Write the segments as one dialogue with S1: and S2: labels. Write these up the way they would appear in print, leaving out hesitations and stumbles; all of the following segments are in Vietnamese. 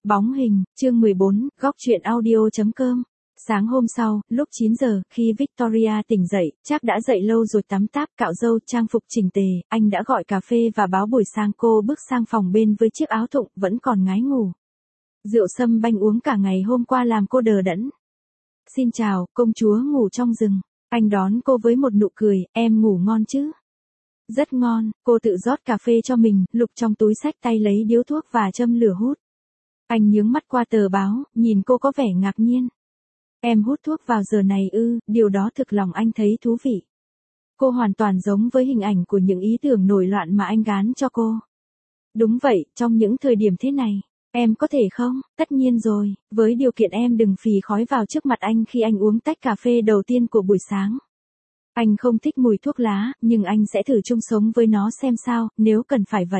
S1: Bóng hình, chương 14, góc truyện audio.com. Sáng hôm sau, lúc 9 giờ, khi Victoria tỉnh dậy, chắc đã dậy lâu rồi, tắm táp, cạo râu, trang phục chỉnh tề, anh đã gọi cà phê và báo buổi sáng. Cô bước sang phòng bên với chiếc áo thụng, vẫn còn ngái ngủ. Rượu sâm banh uống cả ngày hôm qua làm cô đờ đẫn. Xin chào, công chúa ngủ trong rừng. Anh đón cô với một nụ cười, em ngủ ngon chứ? Rất ngon, cô tự rót cà phê cho mình, lục trong túi xách tay lấy điếu thuốc và châm lửa hút. Anh nhướng mắt qua tờ báo, nhìn cô có vẻ ngạc nhiên. Em hút thuốc vào giờ này ư? Điều đó thực lòng anh thấy thú vị. Cô hoàn toàn giống với hình ảnh của những ý tưởng nổi loạn mà anh gán cho cô. Đúng vậy, trong những thời điểm thế này, em có thể không? Tất nhiên rồi, với điều kiện em đừng phì khói vào trước mặt anh khi anh uống tách cà phê đầu tiên của buổi sáng. Anh không thích mùi thuốc lá, nhưng anh sẽ thử chung sống với nó xem sao, nếu cần phải vậy.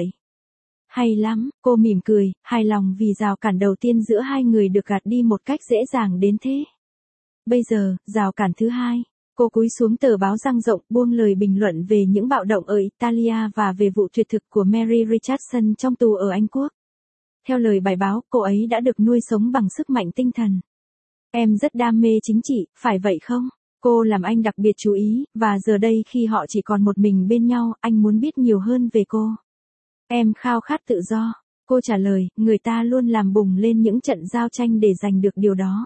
S1: Hay lắm, cô mỉm cười, hài lòng vì rào cản đầu tiên giữa hai người được gạt đi một cách dễ dàng đến thế. Bây giờ, rào cản thứ hai. Cô cúi xuống tờ báo dang rộng, buông lời bình luận về những bạo động ở Italia và về vụ tuyệt thực của Mary Richardson trong tù ở Anh Quốc. Theo lời bài báo, cô ấy đã được nuôi sống bằng sức mạnh tinh thần. Em rất đam mê chính trị, phải vậy không? Cô làm anh đặc biệt chú ý, và giờ đây khi họ chỉ còn một mình bên nhau, anh muốn biết nhiều hơn về cô. Em khao khát tự do. Cô trả lời, người ta luôn làm bùng lên những trận giao tranh để giành được điều đó.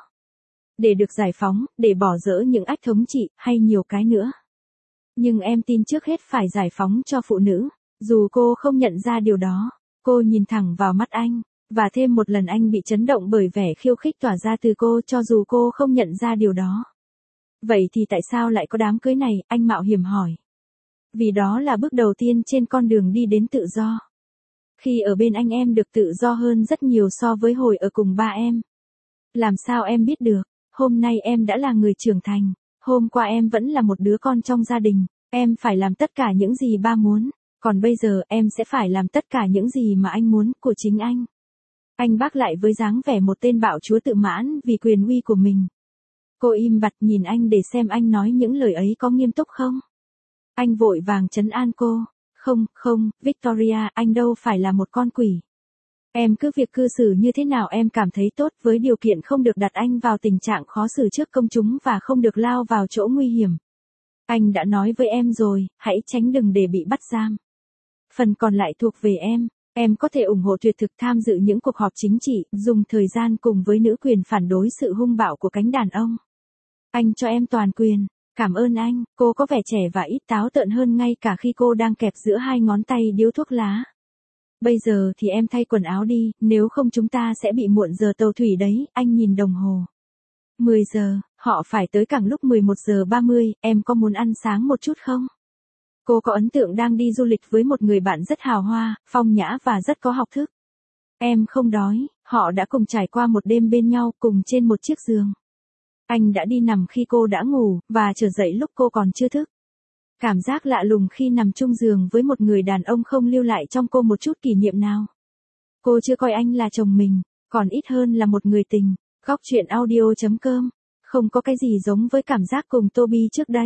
S1: Để được giải phóng, để bỏ dỡ những ách thống trị, hay nhiều cái nữa. Nhưng em tin trước hết phải giải phóng cho phụ nữ. Dù cô không nhận ra điều đó, cô nhìn thẳng vào mắt anh, và thêm một lần anh bị chấn động bởi vẻ khiêu khích tỏa ra từ cô cho dù cô không nhận ra điều đó. Vậy thì tại sao lại có đám cưới này, anh mạo hiểm hỏi. Vì đó là bước đầu tiên trên con đường đi đến tự do. Khi ở bên anh em được tự do hơn rất nhiều so với hồi ở cùng ba em. Làm sao em biết được, hôm nay em đã là người trưởng thành, hôm qua em vẫn là một đứa con trong gia đình, em phải làm tất cả những gì ba muốn, còn bây giờ em sẽ phải làm tất cả những gì mà anh muốn của chính anh. Anh bác lại với dáng vẻ một tên bạo chúa tự mãn vì quyền uy của mình. Cô im bặt nhìn anh để xem anh nói những lời ấy có nghiêm túc không. Anh vội vàng trấn an cô. Không, Victoria, anh đâu phải là một con quỷ. Em cứ việc cư xử như thế nào em cảm thấy tốt với điều kiện không được đặt anh vào tình trạng khó xử trước công chúng và không được lao vào chỗ nguy hiểm. Anh đã nói với em rồi, hãy tránh đừng để bị bắt giam. Phần còn lại thuộc về em có thể ủng hộ tuyệt thực, tham dự những cuộc họp chính trị, dùng thời gian cùng với nữ quyền phản đối sự hung bạo của cánh đàn ông. Anh cho em toàn quyền. Cảm ơn anh, cô có vẻ trẻ và ít táo tợn hơn ngay cả khi cô đang kẹp giữa hai ngón tay điếu thuốc lá. Bây giờ thì em thay quần áo đi, nếu không chúng ta sẽ bị muộn giờ tàu thủy đấy, anh nhìn đồng hồ. 10 giờ, họ phải tới cảng lúc 11 giờ 30, em có muốn ăn sáng một chút không? Cô có ấn tượng đang đi du lịch với một người bạn rất hào hoa, phong nhã và rất có học thức. Em không đói, họ đã cùng trải qua một đêm bên nhau cùng trên một chiếc giường. Anh đã đi nằm khi cô đã ngủ, và trở dậy lúc cô còn chưa thức. Cảm giác lạ lùng khi nằm chung giường với một người đàn ông không lưu lại trong cô một chút kỷ niệm nào. Cô chưa coi anh là chồng mình, còn ít hơn là một người tình. Góc truyện audio.com. Không có cái gì giống với cảm giác cùng Toby trước đây.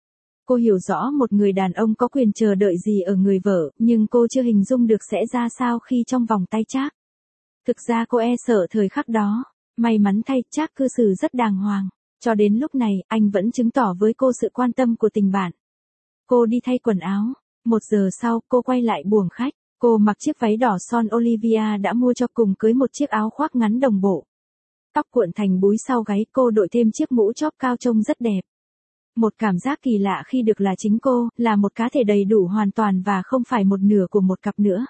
S1: Cô hiểu rõ một người đàn ông có quyền chờ đợi gì ở người vợ, nhưng cô chưa hình dung được sẽ ra sao khi trong vòng tay Trác. Thực ra cô e sợ thời khắc đó. May mắn thay, Trác cư xử rất đàng hoàng. Cho đến lúc này, anh vẫn chứng tỏ với cô sự quan tâm của tình bạn. Cô đi thay quần áo. 1 giờ sau, cô quay lại buồng khách. Cô mặc chiếc váy đỏ son Olivia đã mua cho cùng cưới một chiếc áo khoác ngắn đồng bộ. Tóc cuộn thành búi sau gáy, cô đội thêm chiếc mũ chóp cao trông rất đẹp. Một cảm giác kỳ lạ khi được là chính cô, là một cá thể đầy đủ hoàn toàn và không phải một nửa của một cặp nữa.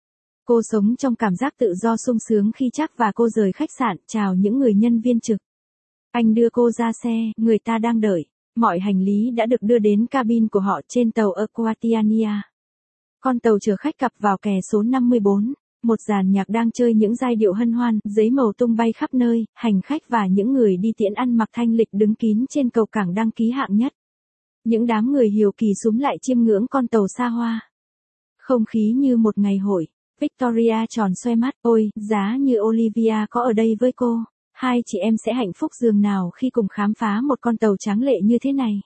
S1: Cô sống trong cảm giác tự do sung sướng khi Trác và cô rời khách sạn, chào những người nhân viên trực. Anh đưa cô ra xe, người ta đang đợi. Mọi hành lý đã được đưa đến cabin của họ trên tàu Aquitania. Con tàu chở khách cập vào kè số 54. Một dàn nhạc đang chơi những giai điệu hân hoan, giấy màu tung bay khắp nơi, hành khách và những người đi tiễn ăn mặc thanh lịch đứng kín trên cầu cảng đăng ký hạng nhất. Những đám người hiếu kỳ xúm lại chiêm ngưỡng con tàu xa hoa. Không khí như một ngày hội. Victoria tròn xoe mắt, ôi, giá như Olivia có ở đây với cô. Hai chị em sẽ hạnh phúc dường nào khi cùng khám phá một con tàu tráng lệ như thế này.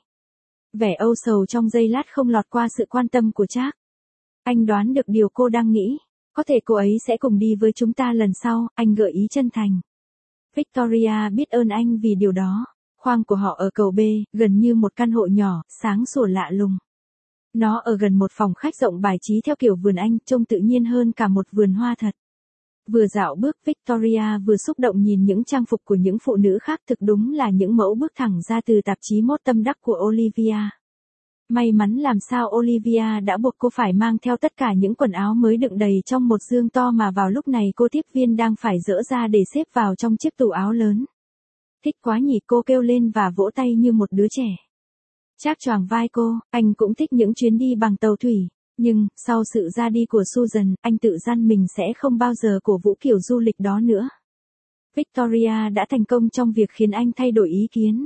S1: Vẻ âu sầu trong giây lát không lọt qua sự quan tâm của Trác. Anh đoán được điều cô đang nghĩ. Có thể cô ấy sẽ cùng đi với chúng ta lần sau, anh gợi ý chân thành. Victoria biết ơn anh vì điều đó. Khoang của họ ở cầu B, gần như một căn hộ nhỏ, sáng sủa lạ lùng. Nó ở gần một phòng khách rộng bài trí theo kiểu vườn Anh, trông tự nhiên hơn cả một vườn hoa thật. Vừa dạo bước, Victoria vừa xúc động nhìn những trang phục của những phụ nữ khác, thực đúng là những mẫu bước thẳng ra từ tạp chí mốt tâm đắc của Olivia. May mắn làm sao Olivia đã buộc cô phải mang theo tất cả những quần áo mới đựng đầy trong một dương to mà vào lúc này cô tiếp viên đang phải dỡ ra để xếp vào trong chiếc tủ áo lớn. Thích quá nhỉ, cô kêu lên và vỗ tay như một đứa trẻ. Trác choàng vai cô, anh cũng thích những chuyến đi bằng tàu thủy. Nhưng, sau sự ra đi của Susan, anh tự dặn mình sẽ không bao giờ cổ vũ kiểu du lịch đó nữa. Victoria đã thành công trong việc khiến anh thay đổi ý kiến.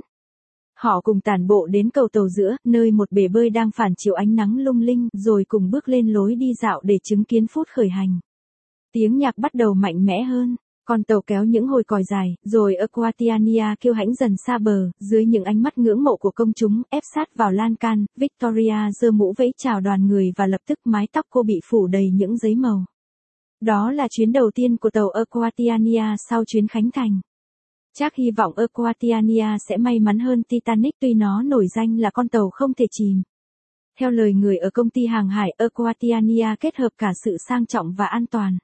S1: Họ cùng tản bộ đến cầu tàu giữa, nơi một bể bơi đang phản chiếu ánh nắng lung linh, rồi cùng bước lên lối đi dạo để chứng kiến phút khởi hành. Tiếng nhạc bắt đầu mạnh mẽ hơn. Con tàu kéo những hồi còi dài, rồi Aquatiania kêu hãnh dần xa bờ, dưới những ánh mắt ngưỡng mộ của công chúng, ép sát vào lan can, Victoria giơ mũ vẫy chào đoàn người và lập tức mái tóc cô bị phủ đầy những giấy màu. Đó là chuyến đầu tiên của tàu Aquatiania sau chuyến khánh thành. Trác hy vọng Aquatiania sẽ may mắn hơn Titanic tuy nó nổi danh là con tàu không thể chìm. Theo lời người ở công ty hàng hải, Aquatiania kết hợp cả sự sang trọng và an toàn.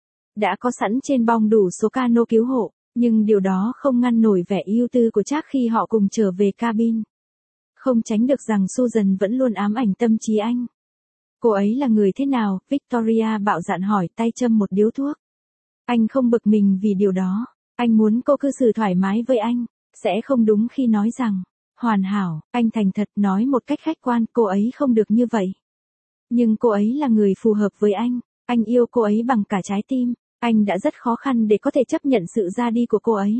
S1: Đã có sẵn trên bong đủ số cano cứu hộ, nhưng điều đó không ngăn nổi vẻ ưu tư của Trác khi họ cùng trở về cabin. Không tránh được rằng Susan vẫn luôn ám ảnh tâm trí anh. Cô ấy là người thế nào? Victoria bạo dạn hỏi, tay châm một điếu thuốc. Anh không bực mình vì điều đó. Anh muốn cô cư xử thoải mái với anh. Sẽ không đúng khi nói rằng, hoàn hảo, anh thành thật nói một cách khách quan, cô ấy không được như vậy. Nhưng cô ấy là người phù hợp với anh yêu cô ấy bằng cả trái tim. Anh đã rất khó khăn để có thể chấp nhận sự ra đi của cô ấy.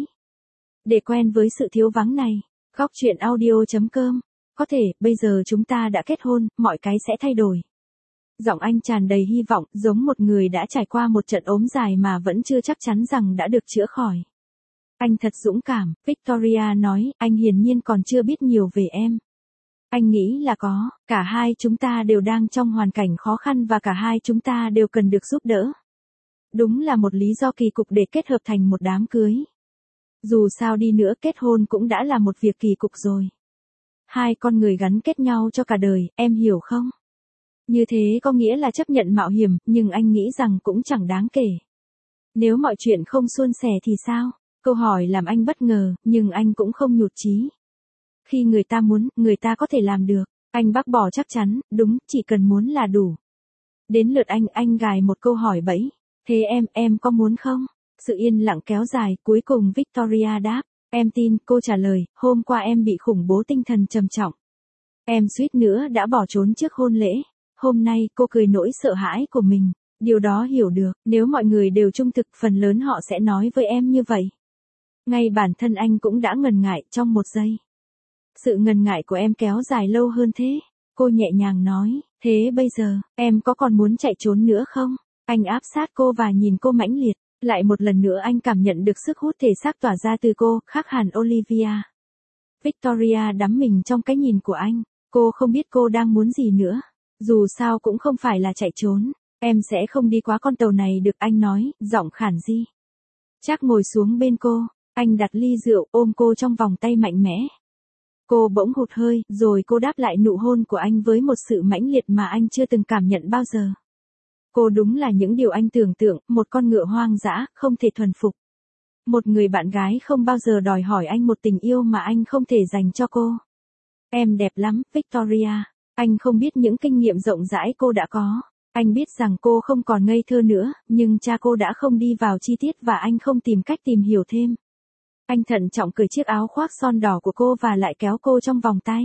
S1: Để quen với sự thiếu vắng này, góc chuyện audio.com. Có thể, bây giờ chúng ta đã kết hôn, mọi cái sẽ thay đổi. Giọng anh tràn đầy hy vọng, giống một người đã trải qua một trận ốm dài mà vẫn chưa chắc chắn rằng đã được chữa khỏi. Anh thật dũng cảm, Victoria nói, anh hiển nhiên còn chưa biết nhiều về em. Anh nghĩ là có, cả hai chúng ta đều đang trong hoàn cảnh khó khăn và cả hai chúng ta đều cần được giúp đỡ. Đúng là một lý do kỳ cục để kết hợp thành một đám cưới. Dù sao đi nữa kết hôn cũng đã là một việc kỳ cục rồi. Hai con người gắn kết nhau cho cả đời, em hiểu không? Như thế có nghĩa là chấp nhận mạo hiểm, nhưng anh nghĩ rằng cũng chẳng đáng kể. Nếu mọi chuyện không suôn sẻ thì sao? Câu hỏi làm anh bất ngờ, nhưng anh cũng không nhụt chí. Khi người ta muốn, người ta có thể làm được. Anh bác bỏ chắc chắn, đúng, chỉ cần muốn là đủ. Đến lượt anh gài một câu hỏi bẫy. Thế em có muốn không? Sự yên lặng kéo dài, cuối cùng Victoria đáp. Em tin, cô trả lời, hôm qua em bị khủng bố tinh thần trầm trọng. Em suýt nữa đã bỏ trốn trước hôn lễ. Hôm nay, cô cười nỗi sợ hãi của mình. Điều đó hiểu được, nếu mọi người đều trung thực, phần lớn họ sẽ nói với em như vậy. Ngay bản thân anh cũng đã ngần ngại trong một giây. Sự ngần ngại của em kéo dài lâu hơn thế. Cô nhẹ nhàng nói, thế bây giờ, em có còn muốn chạy trốn nữa không? Anh áp sát cô và nhìn cô mãnh liệt. Lại một lần nữa anh cảm nhận được sức hút thể xác tỏa ra từ cô, khác hẳn Olivia. Victoria đắm mình trong cái nhìn của anh. Cô không biết cô đang muốn gì nữa. Dù sao cũng không phải là chạy trốn. Em sẽ không đi qua con tàu này được, anh nói, giọng khản di. Trác ngồi xuống bên cô. Anh đặt ly rượu, ôm cô trong vòng tay mạnh mẽ. Cô bỗng hụt hơi, rồi cô đáp lại nụ hôn của anh với một sự mãnh liệt mà anh chưa từng cảm nhận bao giờ. Cô đúng là những điều anh tưởng tượng, một con ngựa hoang dã, không thể thuần phục. Một người bạn gái không bao giờ đòi hỏi anh một tình yêu mà anh không thể dành cho cô. Em đẹp lắm, Victoria. Anh không biết những kinh nghiệm rộng rãi cô đã có. Anh biết rằng cô không còn ngây thơ nữa, nhưng cha cô đã không đi vào chi tiết và anh không tìm cách tìm hiểu thêm. Anh thận trọng cởi chiếc áo khoác son đỏ của cô và lại kéo cô trong vòng tay.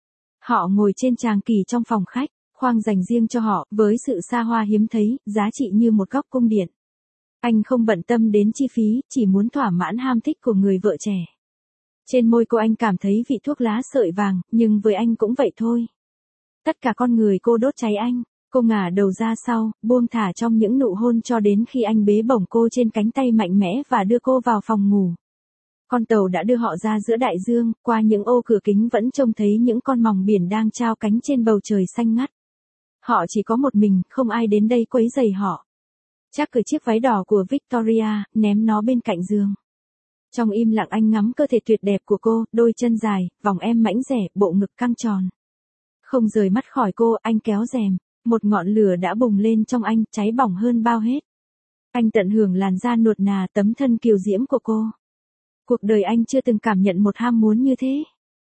S1: Họ ngồi trên tràng kỳ trong phòng khách. Khoang dành riêng cho họ, với sự xa hoa hiếm thấy, giá trị như một góc cung điện. Anh không bận tâm đến chi phí, chỉ muốn thỏa mãn ham thích của người vợ trẻ. Trên môi cô anh cảm thấy vị thuốc lá sợi vàng, nhưng với anh cũng vậy thôi. Tất cả con người cô đốt cháy anh. Cô ngả đầu ra sau, buông thả trong những nụ hôn cho đến khi anh bế bổng cô trên cánh tay mạnh mẽ và đưa cô vào phòng ngủ. Con tàu đã đưa họ ra giữa đại dương, qua những ô cửa kính vẫn trông thấy những con mòng biển đang trao cánh trên bầu trời xanh ngắt. Họ chỉ có một mình, không ai đến đây quấy rầy họ. Chắc cởi chiếc váy đỏ của Victoria, ném nó bên cạnh giường. Trong im lặng anh ngắm cơ thể tuyệt đẹp của cô, đôi chân dài, vòng em mảnh dẻ, bộ ngực căng tròn. Không rời mắt khỏi cô, anh kéo rèm. Một ngọn lửa đã bùng lên trong anh, cháy bỏng hơn bao hết. Anh tận hưởng làn da nuột nà, tấm thân kiều diễm của cô. Cuộc đời anh chưa từng cảm nhận một ham muốn như thế.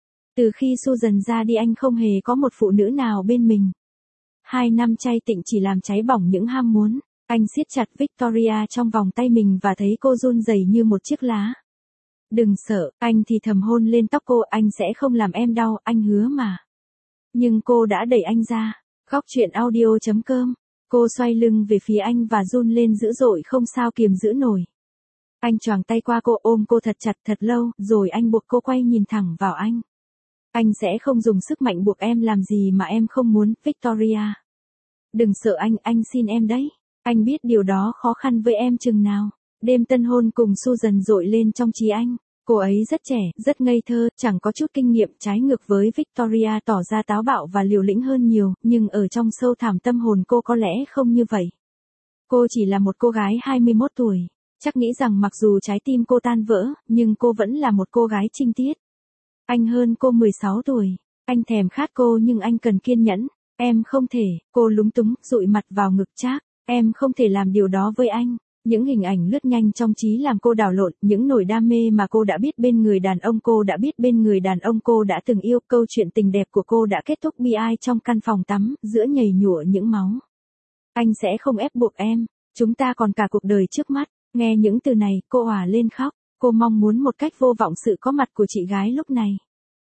S1: Từ khi Susan ra đi anh không hề có một phụ nữ nào bên mình. 2 năm chay tịnh chỉ làm cháy bỏng những ham muốn. Anh siết chặt Victoria trong vòng tay mình và thấy cô run rẩy như một chiếc lá. Đừng sợ, anh thì thầm hôn lên tóc cô, anh sẽ không làm em đau, anh hứa mà. Nhưng cô đã đẩy anh ra. Góc truyện audio.com. Cô xoay lưng về phía anh và run lên dữ dội không sao kiềm giữ nổi. Anh choàng tay qua cô ôm cô thật chặt thật lâu, rồi anh buộc cô quay nhìn thẳng vào anh. Anh sẽ không dùng sức mạnh buộc em làm gì mà em không muốn, Victoria. Đừng sợ anh xin em đấy. Anh biết điều đó khó khăn với em chừng nào. Đêm tân hôn cùng Susan dội lên trong trí anh. Cô ấy rất trẻ, rất ngây thơ, chẳng có chút kinh nghiệm, trái ngược với Victoria tỏ ra táo bạo và liều lĩnh hơn nhiều, nhưng ở trong sâu thẳm tâm hồn cô có lẽ không như vậy. Cô chỉ là một cô gái 21 tuổi, chắc nghĩ rằng mặc dù trái tim cô tan vỡ, nhưng cô vẫn là một cô gái trinh tiết. Anh hơn cô 16 tuổi, anh thèm khát cô nhưng anh cần kiên nhẫn. Em không thể, cô lúng túng, dụi mặt vào ngực Trác, em không thể làm điều đó với anh. Những hình ảnh lướt nhanh trong trí làm cô đảo lộn, những nỗi đam mê mà cô đã biết bên người đàn ông cô đã biết bên người đàn ông cô đã từng yêu. Câu chuyện tình đẹp của cô đã kết thúc bi ai trong căn phòng tắm, giữa nhầy nhụa những máu. Anh sẽ không ép buộc em, chúng ta còn cả cuộc đời trước mắt. Nghe những từ này, cô òa lên khóc, cô mong muốn một cách vô vọng sự có mặt của chị gái lúc này.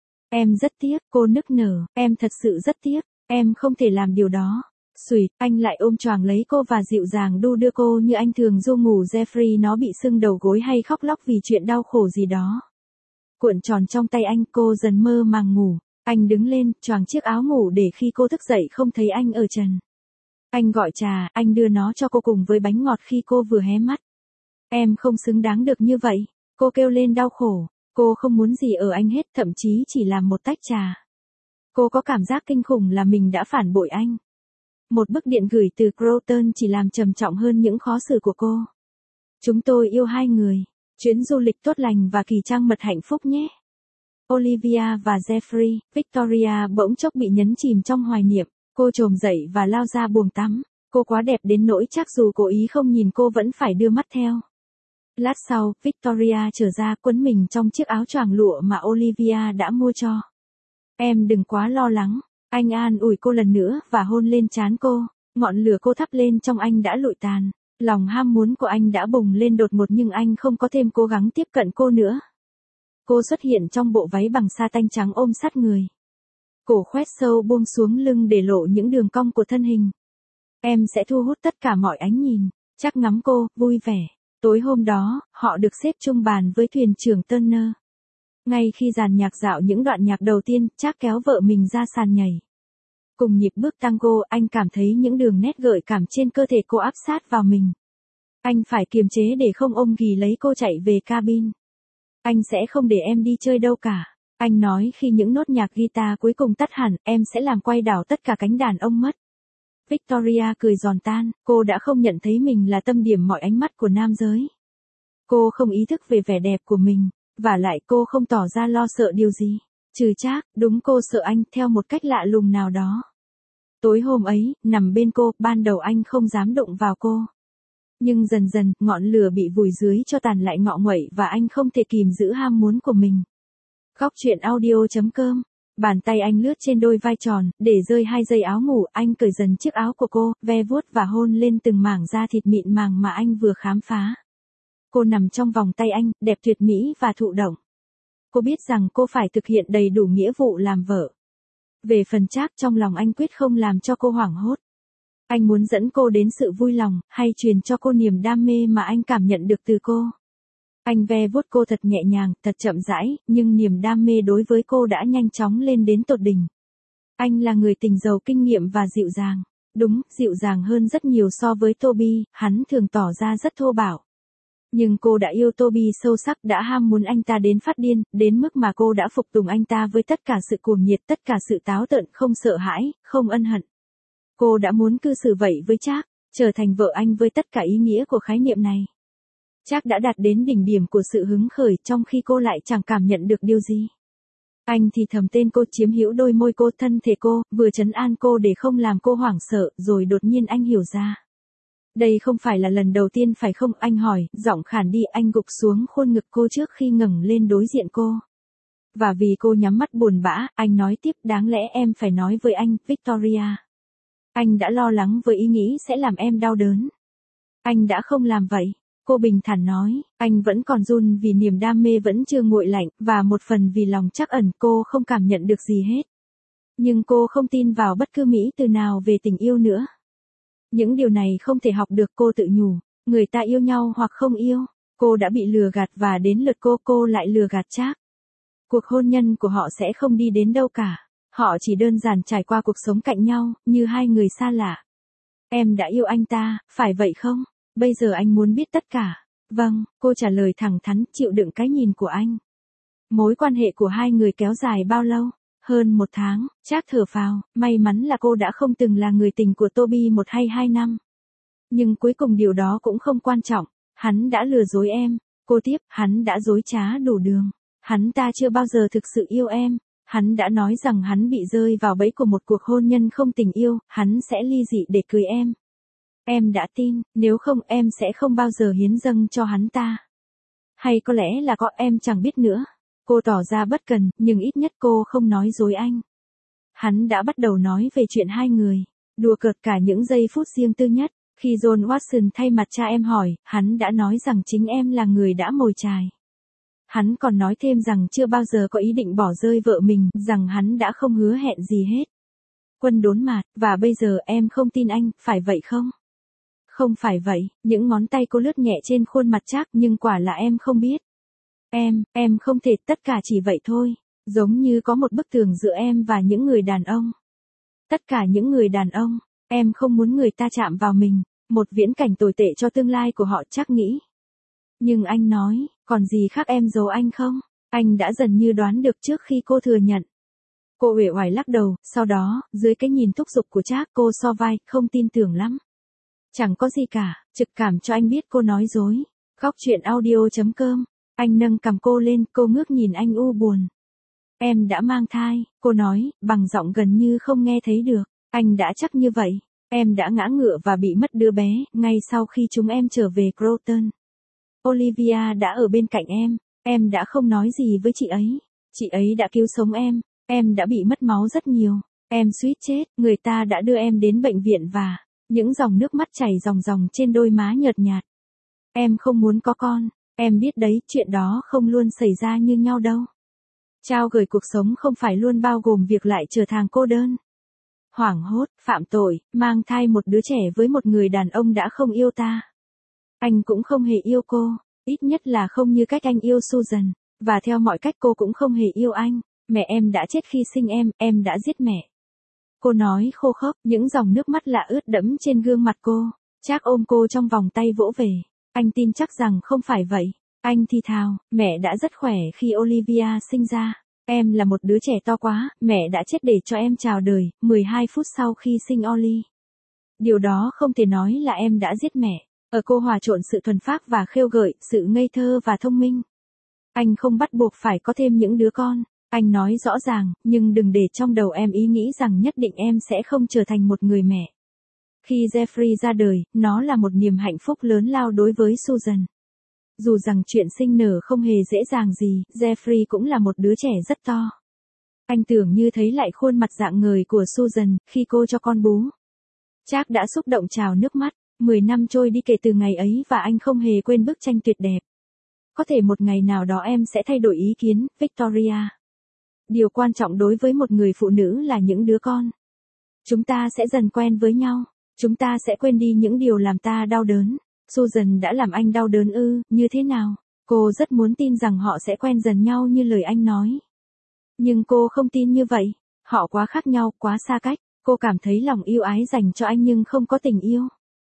S1: Em rất tiếc, cô nức nở, em thật sự rất tiếc, em không thể làm điều đó. Xùi, anh lại ôm choàng lấy cô và dịu dàng đu đưa cô như anh thường du ngủ. Jeffrey nó bị sưng đầu gối hay khóc lóc vì chuyện đau khổ gì đó. Cuộn tròn trong tay anh, cô dần mơ màng ngủ. Anh đứng lên, choàng chiếc áo ngủ để khi cô thức dậy không thấy anh ở trần. Anh gọi trà, anh đưa nó cho cô cùng với bánh ngọt khi cô vừa hé mắt. Em không xứng đáng được như vậy. Cô kêu lên đau khổ. Cô không muốn gì ở anh hết, thậm chí chỉ làm một tách trà. Cô có cảm giác kinh khủng là mình đã phản bội anh. Một bức điện gửi từ Croton chỉ làm trầm trọng hơn những khó xử của cô. Chúng tôi yêu hai người. Chuyến du lịch tốt lành và kỳ trang mật hạnh phúc nhé. Olivia và Jeffrey. Victoria bỗng chốc bị nhấn chìm trong hoài niệm. Cô trồm dậy và lao ra buồng tắm. Cô quá đẹp đến nỗi chắc dù cố ý không nhìn cô vẫn phải đưa mắt theo. Lát sau, Victoria trở ra quấn mình trong chiếc áo choàng lụa mà Olivia đã mua cho. Em đừng quá lo lắng. Anh an ủi cô lần nữa và hôn lên trán cô. Ngọn lửa cô thắp lên trong anh đã lụi tàn. Lòng ham muốn của anh đã bùng lên đột ngột nhưng anh không có thêm cố gắng tiếp cận cô nữa. Cô xuất hiện trong bộ váy bằng sa tanh trắng ôm sát người. Cổ khoét sâu buông xuống lưng để lộ những đường cong của thân hình. Em sẽ thu hút tất cả mọi ánh nhìn. Chắc ngắm cô, vui vẻ. Tối hôm đó, họ được xếp chung bàn với thuyền trưởng Turner. Ngay khi dàn nhạc dạo những đoạn nhạc đầu tiên, Trác kéo vợ mình ra sàn nhảy. Cùng nhịp bước tango, anh cảm thấy những đường nét gợi cảm trên cơ thể cô áp sát vào mình. Anh phải kiềm chế để không ôm ghì lấy cô chạy về cabin. Anh sẽ không để em đi chơi đâu cả. Anh nói khi những nốt nhạc guitar cuối cùng tắt hẳn, em sẽ làm quay đảo tất cả cánh đàn ông mất. Victoria cười giòn tan, cô đã không nhận thấy mình là tâm điểm mọi ánh mắt của nam giới. Cô không ý thức về vẻ đẹp của mình, và lại cô không tỏ ra lo sợ điều gì. Trừ Trác, đúng cô sợ anh theo một cách lạ lùng nào đó. Tối hôm ấy, nằm bên cô, ban đầu anh không dám đụng vào cô. Nhưng dần dần, ngọn lửa bị vùi dưới cho tàn lại ngọ nguậy và anh không thể kìm giữ ham muốn của mình. Góc truyện audio.com. Bàn tay anh lướt trên đôi vai tròn, để rơi 2 dây áo ngủ, anh cởi dần chiếc áo của cô, ve vuốt và hôn lên từng mảng da thịt mịn màng mà anh vừa khám phá. Cô nằm trong vòng tay anh, đẹp tuyệt mỹ và thụ động. Cô biết rằng cô phải thực hiện đầy đủ nghĩa vụ làm vợ. Về phần Trác, trong lòng anh quyết không làm cho cô hoảng hốt. Anh muốn dẫn cô đến sự vui lòng, hay truyền cho cô niềm đam mê mà anh cảm nhận được từ cô. Anh ve vuốt cô thật nhẹ nhàng, thật chậm rãi, nhưng niềm đam mê đối với cô đã nhanh chóng lên đến tột đỉnh. Anh là người tình giàu kinh nghiệm và dịu dàng. Đúng, dịu dàng hơn rất nhiều so với Toby, hắn thường tỏ ra rất thô bạo. Nhưng cô đã yêu Toby sâu sắc, đã ham muốn anh ta đến phát điên, đến mức mà cô đã phục tùng anh ta với tất cả sự cuồng nhiệt, tất cả sự táo tợn, không sợ hãi, không ân hận. Cô đã muốn cư xử vậy với Trác. trở thành vợ anh với tất cả ý nghĩa của khái niệm này. Trác đã đạt đến đỉnh điểm của sự hứng khởi trong khi cô lại chẳng cảm nhận được điều gì. Anh thì thầm tên cô, chiếm hữu đôi môi cô, thân thể cô, vừa trấn an cô để không làm cô hoảng sợ, rồi đột nhiên anh hiểu ra. Đây không phải là lần đầu tiên phải không? Anh hỏi, giọng khản đi. Anh gục xuống khuôn ngực cô trước khi ngẩng lên đối diện cô. Và vì cô nhắm mắt buồn bã, anh nói tiếp, đáng lẽ em phải nói với anh, Victoria. Anh đã lo lắng với ý nghĩ sẽ làm em đau đớn. Anh đã không làm vậy. Cô bình thản nói, anh vẫn còn run vì niềm đam mê vẫn chưa nguội lạnh, và một phần vì lòng trắc ẩn cô không cảm nhận được gì hết. Nhưng cô không tin vào bất cứ mỹ từ nào về tình yêu nữa. Những điều này không thể học được, cô tự nhủ. Người ta yêu nhau hoặc không yêu. Cô đã bị lừa gạt và đến lượt cô lại lừa gạt Trác. Cuộc hôn nhân của họ sẽ không đi đến đâu cả. Họ chỉ đơn giản trải qua cuộc sống cạnh nhau, như hai người xa lạ. Em đã yêu anh ta, phải vậy không? Bây giờ anh muốn biết tất cả. Vâng, cô trả lời thẳng thắn, chịu đựng cái nhìn của anh. Mối quan hệ của hai người kéo dài bao lâu? Hơn 1 tháng. Trác thở phào, may mắn là cô đã không từng là người tình của Toby 1 hay 2 năm. Nhưng cuối cùng điều đó cũng không quan trọng. Hắn đã lừa dối em. Cô tiếp, hắn đã dối trá đủ đường. Hắn ta chưa bao giờ thực sự yêu em. Hắn đã nói rằng hắn bị rơi vào bẫy của một cuộc hôn nhân không tình yêu, hắn sẽ ly dị để cưới em. Em đã tin, nếu không em sẽ không bao giờ hiến dâng cho hắn ta. Hay có lẽ là có, em chẳng biết nữa. Cô tỏ ra bất cần, nhưng ít nhất cô không nói dối anh. Hắn đã bắt đầu nói về chuyện hai người, đùa cợt cả những giây phút riêng tư nhất. Khi John Watson thay mặt cha em hỏi, hắn đã nói rằng chính em là người đã mồi chài. Hắn còn nói thêm rằng chưa bao giờ có ý định bỏ rơi vợ mình, rằng hắn đã không hứa hẹn gì hết. Quân đốn mạt, và bây giờ em không tin anh, phải vậy không? Không phải vậy, những ngón tay cô lướt nhẹ trên khuôn mặt Trác, nhưng quả là em không biết. Em không thể, tất cả chỉ vậy thôi. Giống như có một bức tường giữa em và những người đàn ông. Tất cả những người đàn ông, em không muốn người ta chạm vào mình. Một viễn cảnh tồi tệ cho tương lai của họ, Trác nghĩ. Nhưng anh nói, còn gì khác em giấu anh không? Anh đã dần như đoán được trước khi cô thừa nhận. Cô uể oải lắc đầu, sau đó, dưới cái nhìn thúc giục của Trác, cô so vai, không tin tưởng lắm. Chẳng có gì cả, trực cảm cho anh biết cô nói dối. Góc truyện audio.com. Anh nâng cằm cô lên, cô ngước nhìn anh u buồn. Em đã mang thai, cô nói, bằng giọng gần như không nghe thấy được. Anh đã chắc như vậy. Em đã ngã ngựa và bị mất đứa bé, ngay sau khi chúng em trở về Croton. Olivia đã ở bên cạnh em đã không nói gì với chị ấy. Chị ấy đã cứu sống em đã bị mất máu rất nhiều. Em suýt chết, người ta đã đưa em đến bệnh viện và... Những dòng nước mắt chảy ròng ròng trên đôi má nhợt nhạt. Em không muốn có con, em biết đấy, chuyện đó không luôn xảy ra như nhau đâu. Trao gửi cuộc sống không phải luôn bao gồm việc lại trở thành cô đơn. Hoảng hốt, phạm tội, mang thai một đứa trẻ với một người đàn ông đã không yêu ta. Anh cũng không hề yêu cô, ít nhất là không như cách anh yêu Susan, và theo mọi cách cô cũng không hề yêu anh. Mẹ em đã chết khi sinh em đã giết mẹ. Cô nói khô khốc, những dòng nước mắt lạ ướt đẫm trên gương mặt cô. Trác ôm cô trong vòng tay vỗ về. Anh tin chắc rằng không phải vậy. Anh thì thào, mẹ đã rất khỏe khi Olivia sinh ra. Em là một đứa trẻ to quá, mẹ đã chết để cho em chào đời, 12 phút sau khi sinh Ollie. Điều đó không thể nói là em đã giết mẹ. Ở cô hòa trộn sự thuần phác và khêu gợi, sự ngây thơ và thông minh. Anh không bắt buộc phải có thêm những đứa con. Anh nói rõ ràng, nhưng đừng để trong đầu em ý nghĩ rằng nhất định em sẽ không trở thành một người mẹ. Khi Jeffrey ra đời, nó là một niềm hạnh phúc lớn lao đối với Susan. Dù rằng chuyện sinh nở không hề dễ dàng gì, Jeffrey cũng là một đứa trẻ rất to. Anh tưởng như thấy lại khuôn mặt rạng ngời của Susan khi cô cho con bú. Trác đã xúc động trào nước mắt. 10 năm trôi đi kể từ ngày ấy và anh không hề quên bức tranh tuyệt đẹp. Có thể một ngày nào đó em sẽ thay đổi ý kiến, Victoria. Điều quan trọng đối với một người phụ nữ là những đứa con. Chúng ta sẽ dần quen với nhau. Chúng ta sẽ quên đi những điều làm ta đau đớn. Susan đã làm anh đau đớn ư, như thế nào? Cô rất muốn tin rằng họ sẽ quen dần nhau như lời anh nói. Nhưng cô không tin như vậy. Họ quá khác nhau, quá xa cách. Cô cảm thấy lòng yêu ái dành cho anh nhưng không có tình yêu.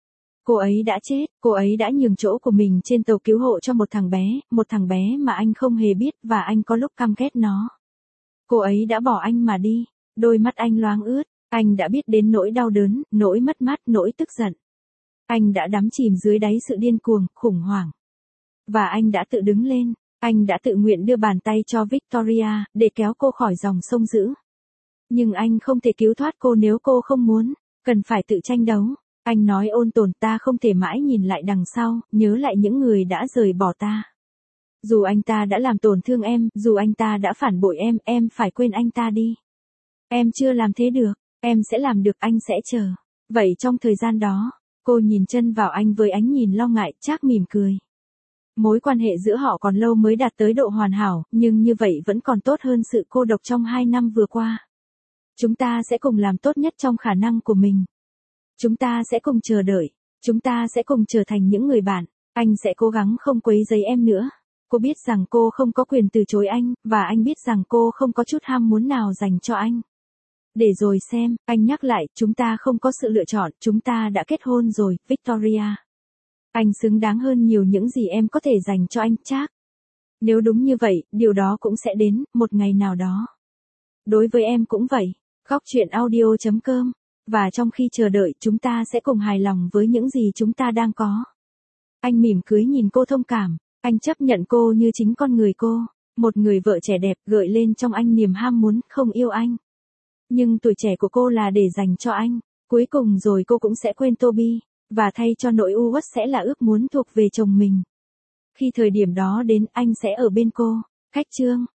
S1: Cô ấy đã chết, cô ấy đã nhường chỗ của mình trên tàu cứu hộ cho một thằng bé mà anh không hề biết và anh có lúc căm ghét nó. Cô ấy đã bỏ anh mà đi, đôi mắt anh loáng ướt, anh đã biết đến nỗi đau đớn, nỗi mất mát, nỗi tức giận. Anh đã đắm chìm dưới đáy sự điên cuồng, khủng hoảng. Và anh đã tự đứng lên, anh đã tự nguyện đưa bàn tay cho Victoria, để kéo cô khỏi dòng sông dữ. Nhưng anh không thể cứu thoát cô nếu cô không muốn, cần phải tự tranh đấu. Anh nói ôn tồn, ta không thể mãi nhìn lại đằng sau, nhớ lại những người đã rời bỏ ta. Dù anh ta đã làm tổn thương em, dù anh ta đã phản bội em phải quên anh ta đi. Em chưa làm thế được, em sẽ làm được, anh sẽ chờ. Vậy trong thời gian đó, cô nhìn chân vào anh với ánh nhìn lo ngại, Trác mỉm cười. Mối quan hệ giữa họ còn lâu mới đạt tới độ hoàn hảo, nhưng như vậy vẫn còn tốt hơn sự cô độc trong 2 năm vừa qua. Chúng ta sẽ cùng làm tốt nhất trong khả năng của mình. Chúng ta sẽ cùng chờ đợi. Chúng ta sẽ cùng trở thành những người bạn. Anh sẽ cố gắng không quấy rầy em nữa. Cô biết rằng cô không có quyền từ chối anh, và anh biết rằng cô không có chút ham muốn nào dành cho anh. Để rồi xem, anh nhắc lại, chúng ta không có sự lựa chọn, chúng ta đã kết hôn rồi, Victoria. Anh xứng đáng hơn nhiều những gì em có thể dành cho anh, Trác. Nếu đúng như vậy, điều đó cũng sẽ đến, một ngày nào đó. Đối với em cũng vậy. Góc chuyện audio.com. Và trong khi chờ đợi, chúng ta sẽ cùng hài lòng với những gì chúng ta đang có. Anh mỉm cười nhìn cô thông cảm. Anh chấp nhận cô như chính con người cô. Một người vợ trẻ đẹp gợi lên trong anh niềm ham muốn không yêu anh. Nhưng tuổi trẻ của cô là để dành cho anh. Cuối cùng rồi cô cũng sẽ quên Toby. Và thay cho nỗi u uất sẽ là ước muốn thuộc về chồng mình. Khi thời điểm đó đến, anh sẽ ở bên cô. Khách chương.